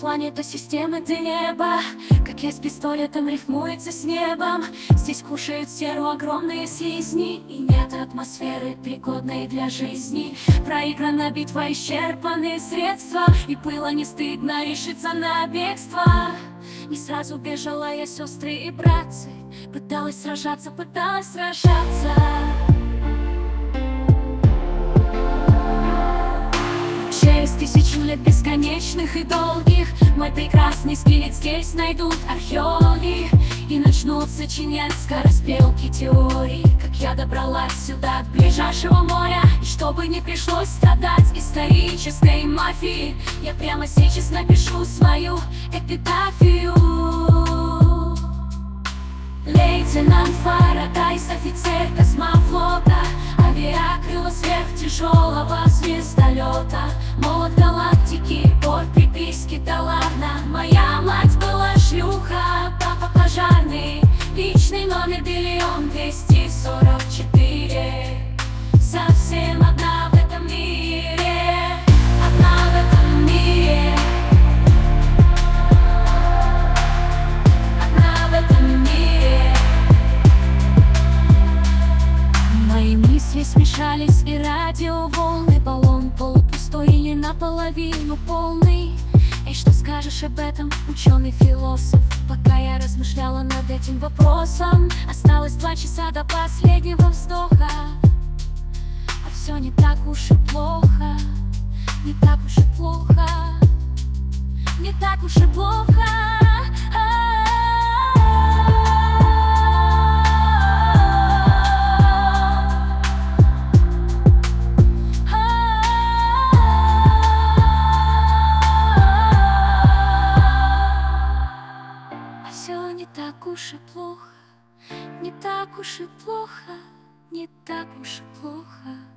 планета системы, где небо, как я с пистолетом, рифмуется с небом. Здесь кушают серу огромные слизни, и нет атмосферы, пригодной для жизни. Проиграна битва, исчерпаны средства, и было не стыдно решиться на бегство. Не сразу бежала я, сестры и братцы, пыталась сражаться, пыталась сражаться. Через тысячу лет бесконечных и долгих мой прекрасный скелет здесь найдут археологи и начнут сочинять скороспелки теорий, как я добралась сюда от ближайшего моря. И чтобы не пришлось страдать исторической мафии, я прямо сейчас напишу свою эпитафию. Лейтенант Фарадайс, офицер космофлота, авиакрыло сверхтяжелого звездолета. Молот галактики, под приписки, да ладно. Моя мать была шлюха, папа пожарный, личный номер 1 244. Совсем одна в этом мире, одна в этом мире, одна в этом мире. Мои мысли смешались, и радиоволны, баллон полупустой или наполовину полный. Эй, что скажешь об этом, ученый-философ? Пока я размышляла над этим вопросом, осталось 2 часа до последнего вздоха. А все не так уж и плохо, не так уж и плохо, не так уж и плохо. Все не так уж и плохо, не так уж и плохо, не так уж и плохо.